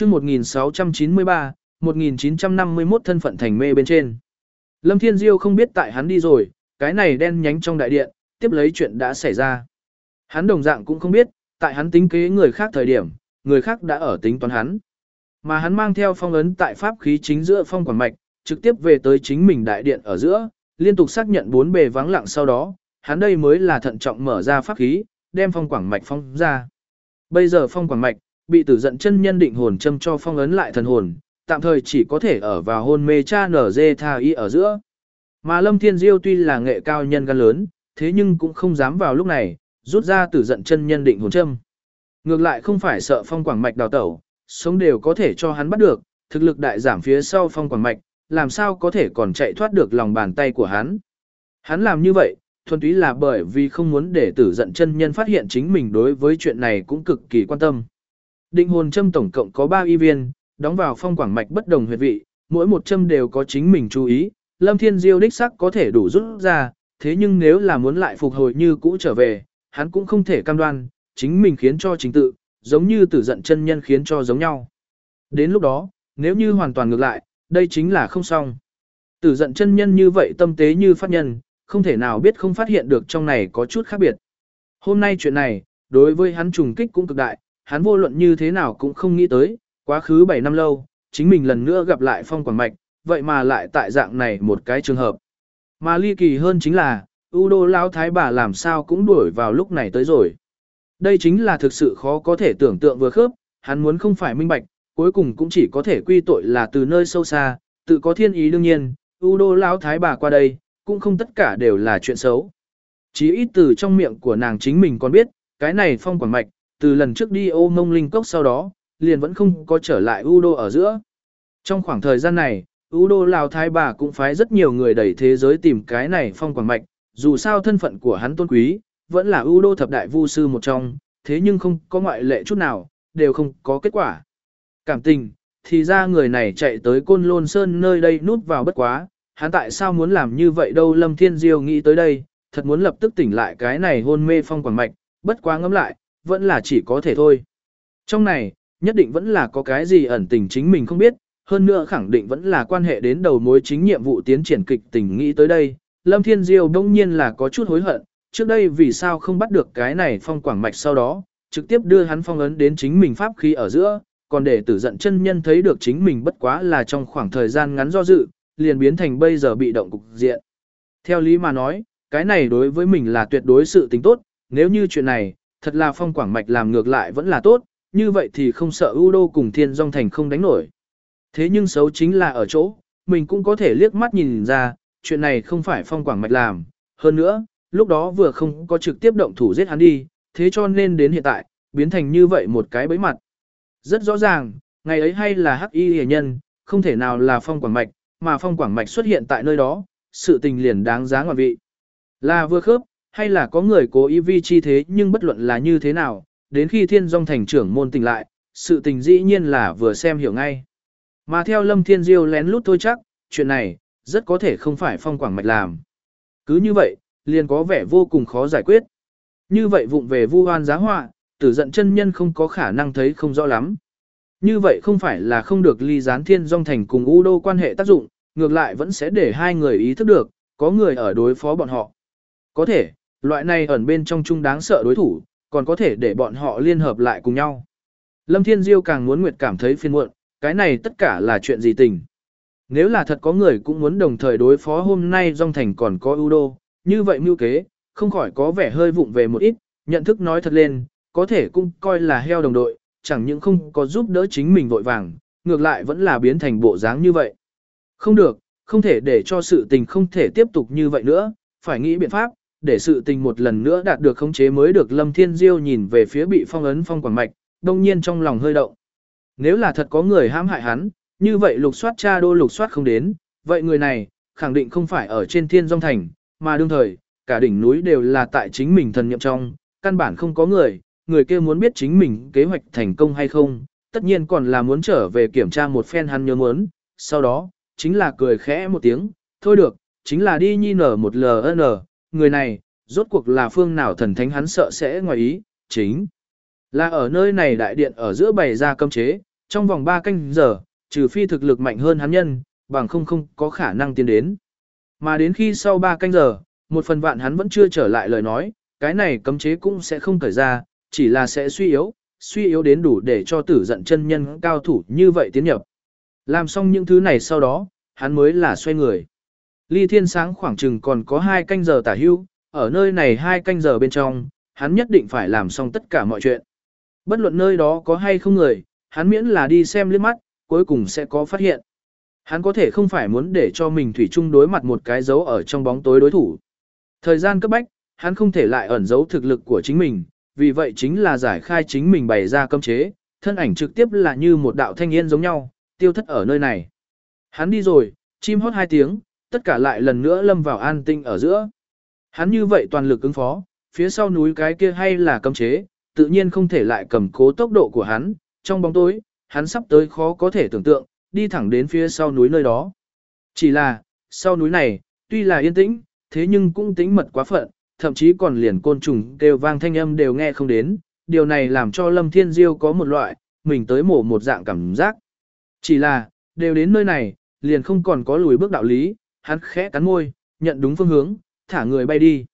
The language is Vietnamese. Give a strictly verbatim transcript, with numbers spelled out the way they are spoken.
chương một nghìn sáu trăm chín mươi ba, một nghìn chín trăm năm mươi mốt thân phận thành mê bên trên. Lâm Thiên Diêu không biết tại hắn đi rồi, cái này đen nhánh trong đại điện, tiếp lấy chuyện đã xảy ra. Hắn đồng dạng cũng không biết, tại hắn tính kế người khác thời điểm, người khác đã ở tính toán hắn. Mà hắn mang theo phong ấn tại pháp khí chính giữa phong quản mạch, trực tiếp về tới chính mình đại điện ở giữa, liên tục xác nhận bốn bề vắng lặng sau đó, hắn đây mới là thận trọng mở ra pháp khí, đem phong quảng mạch phong ra. Bây giờ phong quảng mạch, bị tử giận chân nhân định hồn châm cho phong ấn lại thần hồn, tạm thời chỉ có thể ở vào hôn mê cha nở dê tha y ở giữa. Mà Lâm Thiên Diêu tuy là nghệ cao nhân gan lớn, thế nhưng cũng không dám vào lúc này, rút ra tử giận chân nhân định hồn châm. Ngược lại không phải sợ phong quảng mạch đào tẩu, sống đều có thể cho hắn bắt được, thực lực đại giảm phía sau phong quảng mạch, làm sao có thể còn chạy thoát được lòng bàn tay của hắn. Hắn làm như vậy, thuần túy là bởi vì không muốn để tử giận chân nhân phát hiện chính mình đối với chuyện này cũng cực kỳ quan tâm. Định hồn châm tổng cộng có ba y viên, đóng vào phong quảng mạch bất đồng huyệt vị, mỗi một châm đều có chính mình chú ý, Lâm Thiên Diêu đích sắc có thể đủ rút ra, thế nhưng nếu là muốn lại phục hồi như cũ trở về, hắn cũng không thể cam đoan, chính mình khiến cho chính tự, giống như tử giận chân nhân khiến cho giống nhau. Đến lúc đó, nếu như hoàn toàn ngược lại, đây chính là không xong. Tử giận chân nhân như vậy tâm tế như phát nhân, không thể nào biết không phát hiện được trong này có chút khác biệt. Hôm nay chuyện này, đối với hắn trùng kích cũng cực đại, hắn vô luận như thế nào cũng không nghĩ tới, quá khứ bảy năm lâu, chính mình lần nữa gặp lại phong quảng mạch, vậy mà lại tại dạng này một cái trường hợp. Mà ly kỳ hơn chính là, U Đô Lão Thái bà làm sao cũng đuổi vào lúc này tới rồi. Đây chính là thực sự khó có thể tưởng tượng vừa khớp, hắn muốn không phải minh bạch, cuối cùng cũng chỉ có thể quy tội là từ nơi sâu xa, tự có thiên ý đương nhiên, U Đô Lão Thái bà qua đây, cũng không tất cả đều là chuyện xấu. Chí ít từ trong miệng của nàng chính mình còn biết, cái này phong quảng mạch, từ lần trước đi ô mông linh cốc sau đó, liền vẫn không có trở lại U Đô ở giữa. Trong khoảng thời gian này, U Đô Lão Thái bà cũng phái rất nhiều người đẩy thế giới tìm cái này phong quảng mạch, dù sao thân phận của hắn tôn quý, vẫn là U Đô thập đại vu sư một trong, thế nhưng không có ngoại lệ chút nào, đều không có kết quả. Cảm tình, thì ra người này chạy tới Côn Lôn Sơn nơi đây nút vào bất quá, hắn tại sao muốn làm như vậy đâu. Lâm Thiên Diêu nghĩ tới đây, thật muốn lập tức tỉnh lại cái này hôn mê phong quảng mạch, bất quá ngẫm lại, vẫn là chỉ có thể thôi. Trong này, nhất định vẫn là có cái gì ẩn tình chính mình không biết, hơn nữa khẳng định vẫn là quan hệ đến đầu mối chính nhiệm vụ tiến triển kịch tình. Nghĩ tới đây, Lâm Thiên Diêu đông nhiên là có chút hối hận, trước đây vì sao không bắt được cái này phong quảng mạch sau đó, trực tiếp đưa hắn phong ấn đến chính mình pháp khí ở giữa, còn để tử giận chân nhân thấy được chính mình bất quá là trong khoảng thời gian ngắn do dự, liền biến thành bây giờ bị động cục diện. Theo lý mà nói, cái này đối với mình là tuyệt đối sự tính tốt, nếu như chuyện này, thật là phong quảng mạch làm ngược lại vẫn là tốt, như vậy thì không sợ U Đô cùng Thiên Dung Thành không đánh nổi. Thế nhưng xấu chính là ở chỗ, mình cũng có thể liếc mắt nhìn ra, chuyện này không phải phong quảng mạch làm, hơn nữa, lúc đó vừa không có trực tiếp động thủ giết hắn đi, thế cho nên đến hiện tại, biến thành như vậy một cái bẫy mặt. Rất rõ ràng, ngày ấy hay là hắc y hề nhân, không thể nào là phong quảng mạch, mà phong quảng mạch xuất hiện tại nơi đó, sự tình liền đáng giá ngoạn vị. Là vừa khớp, hay là có người cố ý vi chi thế, nhưng bất luận là như thế nào, đến khi Thiên Dung Thành trưởng môn tỉnh lại, sự tình dĩ nhiên là vừa xem hiểu ngay. Mà theo Lâm Thiên Diêu lén lút thôi chắc, chuyện này, rất có thể không phải phong quảng mạch làm. Cứ như vậy, liền có vẻ vô cùng khó giải quyết. Như vậy vụng về vu oan giá họa, tử giận chân nhân không có khả năng thấy không rõ lắm. Như vậy không phải là không được ly gián Thiên Dung Thành cùng U Đô quan hệ tác dụng, ngược lại vẫn sẽ để hai người ý thức được, có người ở đối phó bọn họ. Có thể, loại này ẩn bên trong chung đáng sợ đối thủ, còn có thể để bọn họ liên hợp lại cùng nhau. Lâm Thiên Diêu càng muốn nguyệt cảm thấy phiền muộn, cái này tất cả là chuyện gì tình. Nếu là thật có người cũng muốn đồng thời đối phó hôm nay Dung Thành còn có U Đô, như vậy mưu kế, không khỏi có vẻ hơi vụng về một ít, nhận thức nói thật lên, có thể cũng coi là heo đồng đội, chẳng những không có giúp đỡ chính mình vội vàng, ngược lại vẫn là biến thành bộ dáng như vậy. Không được, không thể để cho sự tình không thể tiếp tục như vậy nữa, phải nghĩ biện pháp, để sự tình một lần nữa đạt được khống chế mới được. Lâm Thiên Diêu nhìn về phía bị phong ấn phong quảng mạch, đông nhiên trong lòng hơi động. Nếu là thật có người hãm hại hắn, như vậy lục soát cha đô lục soát không đến, vậy người này, khẳng định không phải ở trên Thiên Dung Thành, mà đương thời, cả đỉnh núi đều là tại chính mình thần niệm trong, căn bản không có người, người kia muốn biết chính mình kế hoạch thành công hay không, tất nhiên còn là muốn trở về kiểm tra một phen hắn nhớ muốn, sau đó, chính là cười khẽ một tiếng, thôi được, chính là đi nhi nở một ln, người này, rốt cuộc là phương nào thần thánh hắn sợ sẽ ngoài ý, chính là ở nơi này đại điện ở giữa bày ra cấm chế, trong vòng ba canh giờ, trừ phi thực lực mạnh hơn hắn nhân, bằng không không có khả năng tiến đến. Mà đến khi sau ba canh giờ, một phần vạn hắn vẫn chưa trở lại lời nói, cái này cấm chế cũng sẽ không cởi ra, chỉ là sẽ suy yếu, suy yếu đến đủ để cho tử giận chân nhân cao thủ như vậy tiến nhập. Làm xong những thứ này sau đó, hắn mới là xoay người. Ly Thiên Sáng khoảng chừng còn có hai canh giờ tả hưu, ở nơi này hai canh giờ bên trong, hắn nhất định phải làm xong tất cả mọi chuyện. Bất luận nơi đó có hay không người, hắn miễn là đi xem liếc mắt, cuối cùng sẽ có phát hiện. Hắn có thể không phải muốn để cho mình thủy chung đối mặt một cái dấu ở trong bóng tối đối thủ. Thời gian cấp bách, hắn không thể lại ẩn giấu thực lực của chính mình, vì vậy chính là giải khai chính mình bày ra cấm chế, thân ảnh trực tiếp là như một đạo thanh niên giống nhau, tiêu thất ở nơi này. Hắn đi rồi, chim hót hai tiếng, tất cả lại lần nữa lâm vào an tinh ở giữa. Hắn như vậy toàn lực ứng phó, phía sau núi cái kia hay là cấm chế, tự nhiên không thể lại cầm cố tốc độ của hắn, trong bóng tối, hắn sắp tới khó có thể tưởng tượng, đi thẳng đến phía sau núi nơi đó. Chỉ là, sau núi này, tuy là yên tĩnh, thế nhưng cũng tĩnh mật quá phận, thậm chí còn liền côn trùng kêu vang thanh âm đều nghe không đến, điều này làm cho Lâm Thiên Diêu có một loại, mình tới mổ một dạng cảm giác. Chỉ là, đều đến nơi này, liền không còn có lùi bước đạo lý, hắn khẽ cắn môi, nhận đúng phương hướng, thả người bay đi.